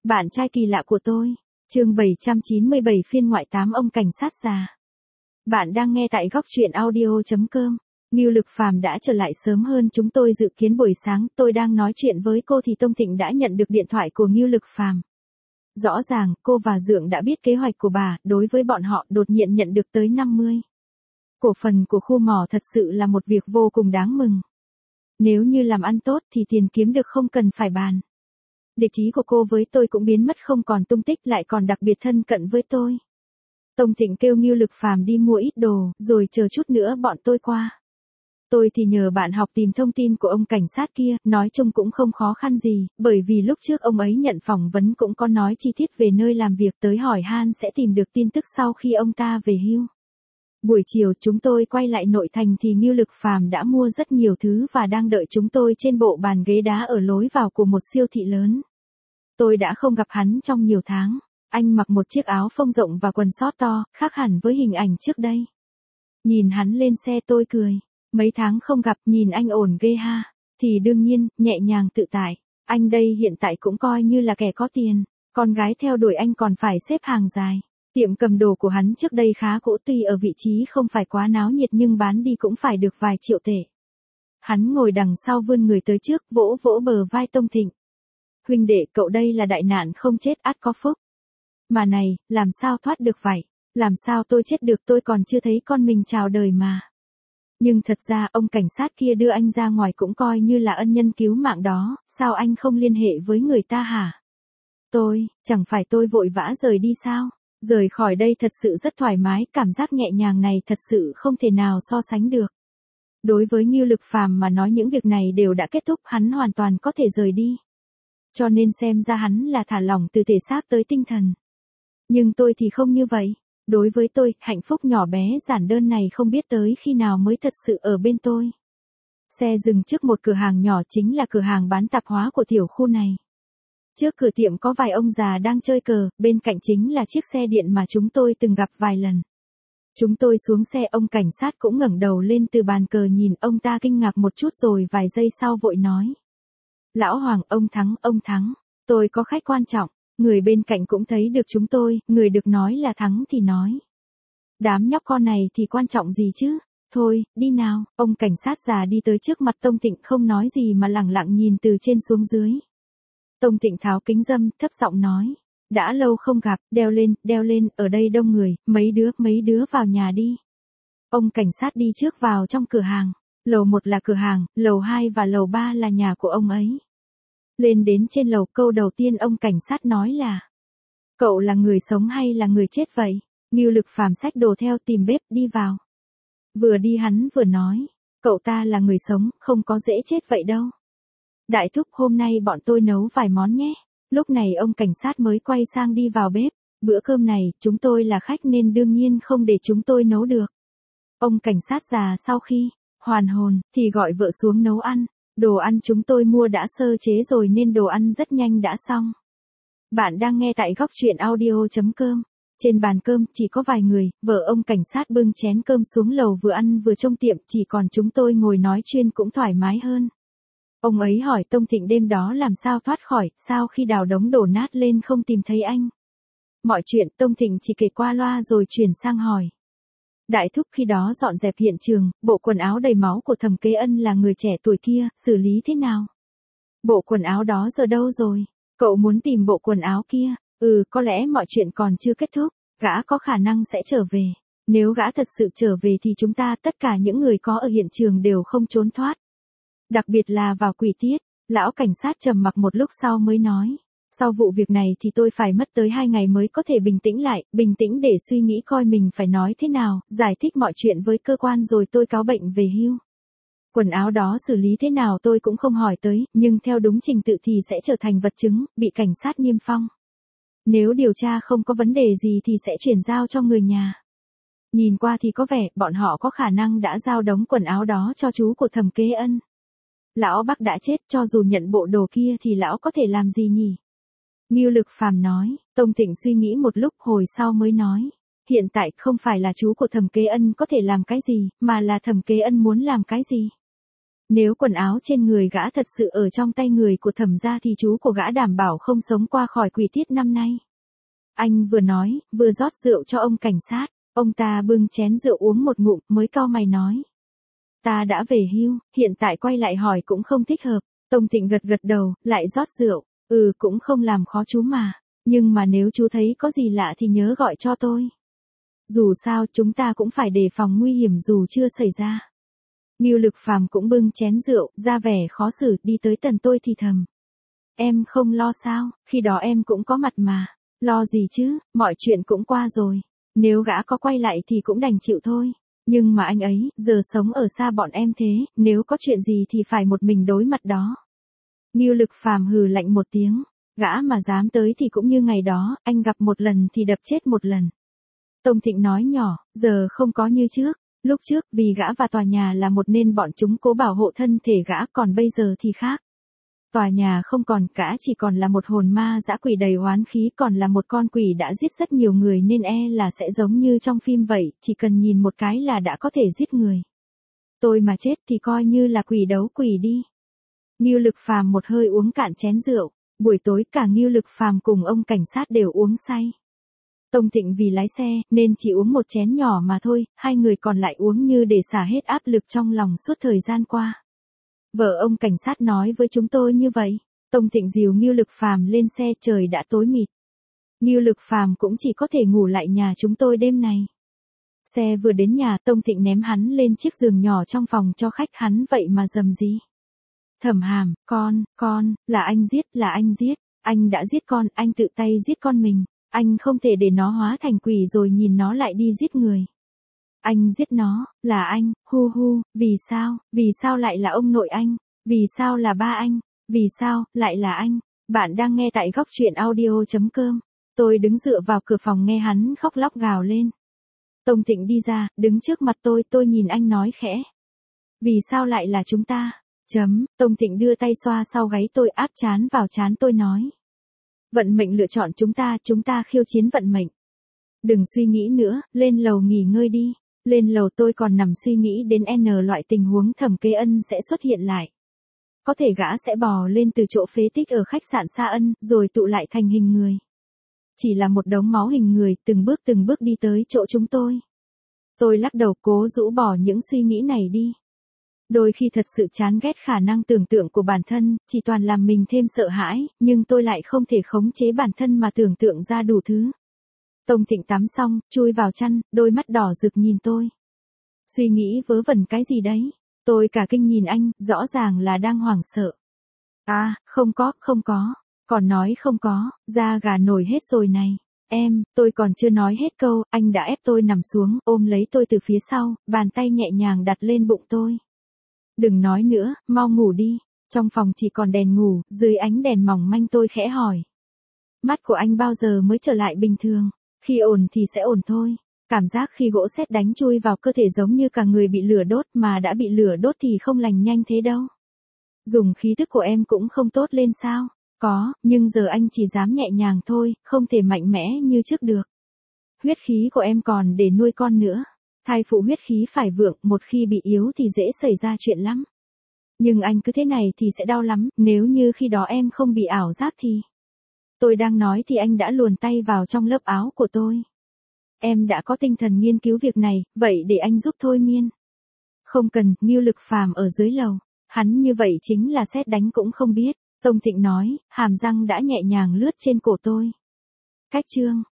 Bạn trai kỳ lạ của tôi. Chương 797 phiên ngoại 8 ông cảnh sát già. Bạn đang nghe tại góc truyện audio.com. Ngưu Lực Phàm đã trở lại sớm hơn chúng tôi dự kiến. Buổi sáng tôi đang nói chuyện với cô thì Tông Thịnh đã nhận được điện thoại của Ngưu Lực Phàm. Rõ ràng cô và Dượng đã biết kế hoạch của bà. Đối với bọn họ đột nhiên nhận được tới 50 cổ phần của khu mỏ thật sự là một việc vô cùng đáng mừng. Nếu như làm ăn tốt thì tiền kiếm được không cần phải bàn. Địch ý của cô với tôi cũng biến mất không còn tung tích, lại còn đặc biệt thân cận với tôi. Tông Thịnh kêu Ngưu Lực Phàm đi mua ít đồ, rồi chờ chút nữa bọn tôi qua. Tôi thì nhờ bạn học tìm thông tin của ông cảnh sát kia, nói chung cũng không khó khăn gì, bởi vì lúc trước ông ấy nhận phỏng vấn cũng có nói chi tiết về nơi làm việc, tới hỏi han sẽ tìm được tin tức sau khi ông ta về hưu. Buổi chiều chúng tôi quay lại nội thành thì Ngưu Lực Phàm đã mua rất nhiều thứ và đang đợi chúng tôi trên bộ bàn ghế đá ở lối vào của một siêu thị lớn. Tôi đã không gặp hắn trong nhiều tháng. Anh mặc một chiếc áo phông rộng và quần sót to, khác hẳn với hình ảnh trước đây. Nhìn hắn lên xe tôi cười. Mấy tháng không gặp, nhìn anh ổn ghê ha. Thì đương nhiên, nhẹ nhàng tự tại. Anh đây hiện tại cũng coi như là kẻ có tiền. Con gái theo đuổi anh còn phải xếp hàng dài. Tiệm cầm đồ của hắn trước đây khá cũ, tuy ở vị trí không phải quá náo nhiệt nhưng bán đi cũng phải được vài triệu tệ. Hắn ngồi đằng sau vươn người tới trước, vỗ vỗ bờ vai Tông Thịnh. Huynh đệ, cậu đây là đại nạn không chết ắt có phúc. Mà này, làm sao thoát được vậy? Làm sao tôi chết được, tôi còn chưa thấy con mình chào đời mà. Nhưng thật ra ông cảnh sát kia đưa anh ra ngoài cũng coi như là ân nhân cứu mạng đó, sao anh không liên hệ với người ta hả? Chẳng phải tôi vội vã rời đi sao? Rời khỏi đây thật sự rất thoải mái, cảm giác nhẹ nhàng này thật sự không thể nào so sánh được. Đối với Ngưu Lực Phàm mà nói những việc này đều đã kết thúc, hắn hoàn toàn có thể rời đi. Cho nên xem ra hắn là thả lỏng từ thể xác tới tinh thần. Nhưng tôi thì không như vậy. Đối với tôi, hạnh phúc nhỏ bé giản đơn này không biết tới khi nào mới thật sự ở bên tôi. Xe dừng trước một cửa hàng nhỏ, chính là cửa hàng bán tạp hóa của tiểu khu này. Trước cửa tiệm có vài ông già đang chơi cờ, bên cạnh chính là chiếc xe điện mà chúng tôi từng gặp vài lần. Chúng tôi xuống xe, ông cảnh sát cũng ngẩng đầu lên từ bàn cờ nhìn ông ta kinh ngạc một chút rồi vài giây sau vội nói. Lão Hoàng, ông thắng, tôi có khách quan trọng. Người bên cạnh cũng thấy được chúng tôi, người được nói là thắng thì nói. Đám nhóc con này thì quan trọng gì chứ? Thôi, đi nào. Ông cảnh sát già đi tới trước mặt Tông Thịnh không nói gì mà lẳng lặng nhìn từ trên xuống dưới. Tông Thịnh tháo kính râm, thấp giọng nói. Đã lâu không gặp, đeo lên, ở đây đông người, mấy đứa vào nhà đi. Ông cảnh sát đi trước vào trong cửa hàng. Lầu 1 là cửa hàng, lầu 2 và lầu 3 là nhà của ông ấy. Lên đến trên lầu, câu đầu tiên ông cảnh sát nói là. Cậu là người sống hay là người chết vậy? Ngưu Lực Phàm xách đồ theo tìm bếp đi vào. Vừa đi hắn vừa nói. Cậu ta là người sống, không có dễ chết vậy đâu. Đại thúc, hôm nay bọn tôi nấu vài món nhé. Lúc này ông cảnh sát mới quay sang đi vào bếp. Bữa cơm này, chúng tôi là khách nên đương nhiên không để chúng tôi nấu được. Ông cảnh sát già sau khi hoàn hồn thì gọi vợ xuống nấu ăn. Đồ ăn chúng tôi mua đã sơ chế rồi nên đồ ăn rất nhanh đã xong. Bạn đang nghe tại góc truyện audio.com. Trên bàn cơm chỉ có vài người, vợ ông cảnh sát bưng chén cơm xuống lầu vừa ăn vừa trông tiệm, chỉ còn chúng tôi ngồi nói chuyện cũng thoải mái hơn. Ông ấy hỏi Tông Thịnh đêm đó làm sao thoát khỏi, sao khi đào đống đổ nát lên không tìm thấy anh. Mọi chuyện Tông Thịnh chỉ kể qua loa rồi chuyển sang hỏi. Đại thúc, khi đó dọn dẹp hiện trường, bộ quần áo đầy máu của Thẩm Kế Ân là người trẻ tuổi kia, xử lý thế nào? Bộ quần áo đó giờ đâu rồi? Cậu muốn tìm bộ quần áo kia? Có lẽ mọi chuyện còn chưa kết thúc, gã có khả năng sẽ trở về. Nếu gã thật sự trở về thì chúng ta tất cả những người có ở hiện trường đều không trốn thoát. Đặc biệt là vào quỷ tiết, lão cảnh sát trầm mặc một lúc sau mới nói. Sau vụ việc này thì tôi phải mất tới 2 ngày mới có thể bình tĩnh lại, bình tĩnh để suy nghĩ coi mình phải nói thế nào, giải thích mọi chuyện với cơ quan rồi tôi cáo bệnh về hưu. Quần áo đó xử lý thế nào tôi cũng không hỏi tới, nhưng theo đúng trình tự thì sẽ trở thành vật chứng, bị cảnh sát niêm phong. Nếu điều tra không có vấn đề gì thì sẽ chuyển giao cho người nhà. Nhìn qua thì có vẻ bọn họ có khả năng đã giao đống quần áo đó cho chú của Thẩm Kế Ân. Lão Bắc đã chết, cho dù nhận bộ đồ kia thì lão có thể làm gì nhỉ? Ngưu Lực Phàm nói. Tông Thịnh suy nghĩ một lúc hồi sau mới nói. Hiện tại không phải là chú của Thẩm Kế Ân có thể làm cái gì, mà là Thẩm Kế Ân muốn làm cái gì. Nếu quần áo trên người gã thật sự ở trong tay người của Thẩm gia thì chú của gã đảm bảo không sống qua khỏi quỷ tiết năm nay. Anh vừa nói, vừa rót rượu cho ông cảnh sát. Ông ta bưng chén rượu uống một ngụm mới cau mày nói. Ta đã về hưu, hiện tại quay lại hỏi cũng không thích hợp. Tông Thịnh gật gật đầu, lại rót rượu. Cũng không làm khó chú mà. Nhưng mà nếu chú thấy có gì lạ thì nhớ gọi cho tôi. Dù sao chúng ta cũng phải đề phòng nguy hiểm dù chưa xảy ra. Ngưu Lực Phàm cũng bưng chén rượu, ra vẻ khó xử, đi tới Tần Tôi thì thầm. Em không lo sao, khi đó em cũng có mặt mà. Lo gì chứ, mọi chuyện cũng qua rồi. Nếu gã có quay lại thì cũng đành chịu thôi. Nhưng mà anh ấy, giờ sống ở xa bọn em thế, nếu có chuyện gì thì phải một mình đối mặt đó. Ngưu Lực Phàm hừ lạnh một tiếng. Gã mà dám tới thì cũng như ngày đó, anh gặp một lần thì đập chết một lần. Tông Thịnh nói nhỏ, giờ không có như trước. Lúc trước vì gã và tòa nhà là một nên bọn chúng cố bảo hộ thân thể gã, còn bây giờ thì khác. Tòa nhà không còn, gã chỉ còn là một hồn ma dã quỷ đầy oán khí, còn là một con quỷ đã giết rất nhiều người nên là sẽ giống như trong phim vậy, chỉ cần nhìn một cái là đã có thể giết người. Tôi mà chết thì coi như là quỷ đấu quỷ đi. Ngưu Lực Phàm một hơi uống cạn chén rượu, buổi tối cả Ngưu Lực Phàm cùng ông cảnh sát đều uống say. Tông Thịnh vì lái xe, nên chỉ uống một chén nhỏ mà thôi, hai người còn lại uống như để xả hết áp lực trong lòng suốt thời gian qua. Vợ ông cảnh sát nói với chúng tôi như vậy. Tông Thịnh dìu Ngưu Lực Phàm lên xe, trời đã tối mịt. Ngưu Lực Phàm cũng chỉ có thể ngủ lại nhà chúng tôi đêm này. Xe vừa đến nhà, Tông Thịnh ném hắn lên chiếc giường nhỏ trong phòng cho khách, hắn vậy mà rầm rì. Thẩm Hàm, con, là anh giết, anh đã giết con, anh tự tay giết con mình. Anh không thể để nó hóa thành quỷ rồi nhìn nó lại đi giết người. Anh giết nó, là anh, vì sao lại là ông nội anh, vì sao là ba anh, vì sao lại là anh. Bạn đang nghe tại Góc Truyện Audio.com. Tôi đứng dựa vào cửa phòng nghe hắn khóc lóc gào lên. Tông Thịnh đi ra, đứng trước mặt tôi nhìn anh nói khẽ. Vì sao lại là chúng ta? Tông Thịnh đưa tay xoa sau gáy tôi, áp trán vào trán tôi nói. Vận mệnh lựa chọn chúng ta khiêu chiến vận mệnh. Đừng suy nghĩ nữa, lên lầu nghỉ ngơi đi. Lên lầu tôi còn nằm suy nghĩ đến loại tình huống Thẩm Kế Ân sẽ xuất hiện lại. Có thể gã sẽ bò lên từ chỗ phế tích ở khách sạn Sa Ân, rồi tụ lại thành hình người. Chỉ là một đống máu hình người, từng bước đi tới chỗ chúng tôi. Tôi lắc đầu cố rũ bỏ những suy nghĩ này đi. Đôi khi thật sự chán ghét khả năng tưởng tượng của bản thân, chỉ toàn làm mình thêm sợ hãi, nhưng tôi lại không thể khống chế bản thân mà tưởng tượng ra đủ thứ. Tông Thịnh tắm xong, chui vào chăn, đôi mắt đỏ rực nhìn tôi. Suy nghĩ vớ vẩn cái gì đấy? Tôi cả kinh nhìn anh, rõ ràng là đang hoảng sợ. Không có, còn nói không có, da gà nổi hết rồi này. Tôi còn chưa nói hết câu, anh đã ép tôi nằm xuống, ôm lấy tôi từ phía sau, bàn tay nhẹ nhàng đặt lên bụng tôi. Đừng nói nữa, mau ngủ đi. Trong phòng chỉ còn đèn ngủ, dưới ánh đèn mỏng manh tôi khẽ hỏi. Mắt của anh bao giờ mới trở lại bình thường? Khi ổn thì sẽ ổn thôi. Cảm giác khi gỗ sét đánh chui vào cơ thể giống như cả người bị lửa đốt, mà đã bị lửa đốt thì không lành nhanh thế đâu. Dùng khí thức của em cũng không tốt lên sao? Có, nhưng giờ anh chỉ dám nhẹ nhàng thôi, không thể mạnh mẽ như trước được. Huyết khí của em còn để nuôi con nữa. Thai phụ huyết khí phải vượng, một khi bị yếu thì dễ xảy ra chuyện lắm. Nhưng anh cứ thế này thì sẽ đau lắm, nếu như khi đó em không bị ảo giác thì... Tôi đang nói thì anh đã luồn tay vào trong lớp áo của tôi. Em đã có tinh thần nghiên cứu việc này, vậy để anh giúp thôi miên. Không cần, Ngưu Lực Phàm ở dưới lầu. Hắn như vậy chính là sét đánh cũng không biết. Tông Thịnh nói, hàm răng đã nhẹ nhàng lướt trên cổ tôi. Cách chương.